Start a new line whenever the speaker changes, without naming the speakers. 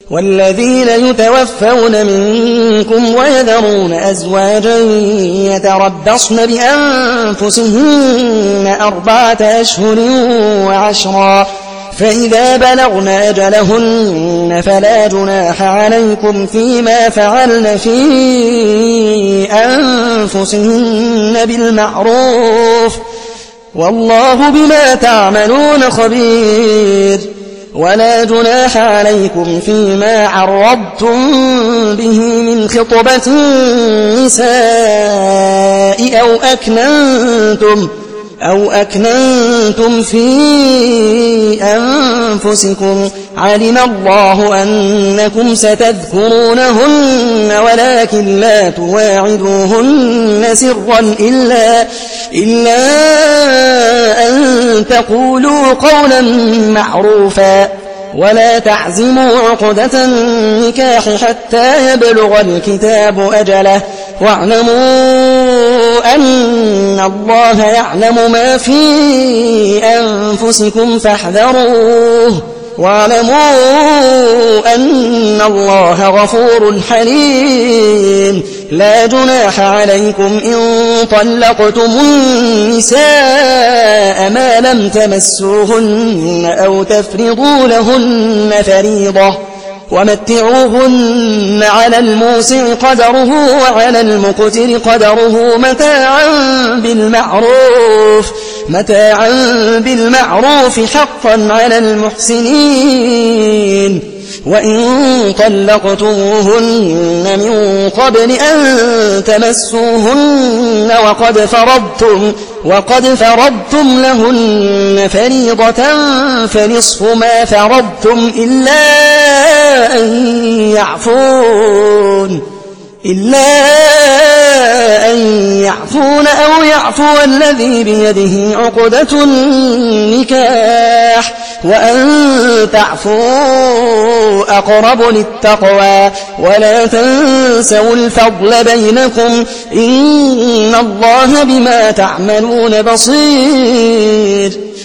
والذين يتوفون منكم ويذرون أزواجا يتربصن بأنفسهن 4 أشهر وعشرا، فإذا بلغن أجلهن فلا جناح عليكم فيما فعلن في أنفسهن بالمعروف، والله بما تعملون خبير. ولا جناح عليكم فيما عرضتم به من خطبة النساء أو أكننتم في أنفسكم، علم الله أنكم ستذكرونهن ولكن لا تواعدوهن سرا إلا أن تقولوا قولا معروفا، ولا تعزموا عقدة النكاح حتى يبلغ الكتاب أجله، واعلموا أن الله يعلم ما في أنفسكم فاحذروه، واعلموا أن الله غفور حليم. لا جناح عليكم إن طلقتم النساء ما لم تمسوهن أو تفرضوا لهن فريضة، ومتعوهن على الموسع قدره وعلى المقتر قدره متاعا بالمعروف حقا على المحسنين. وإن طلقتموهن من قبل أن تمسوهن وقد فرضتم لهن فريضة فنصف ما فرضتم إلا أن يعفون أو يعفو الذي بيده عقدة النكاح، وأن تعفوا أقرب للتقوى، ولا تنسوا الفضل بينكم، إن الله بما تعملون بصير.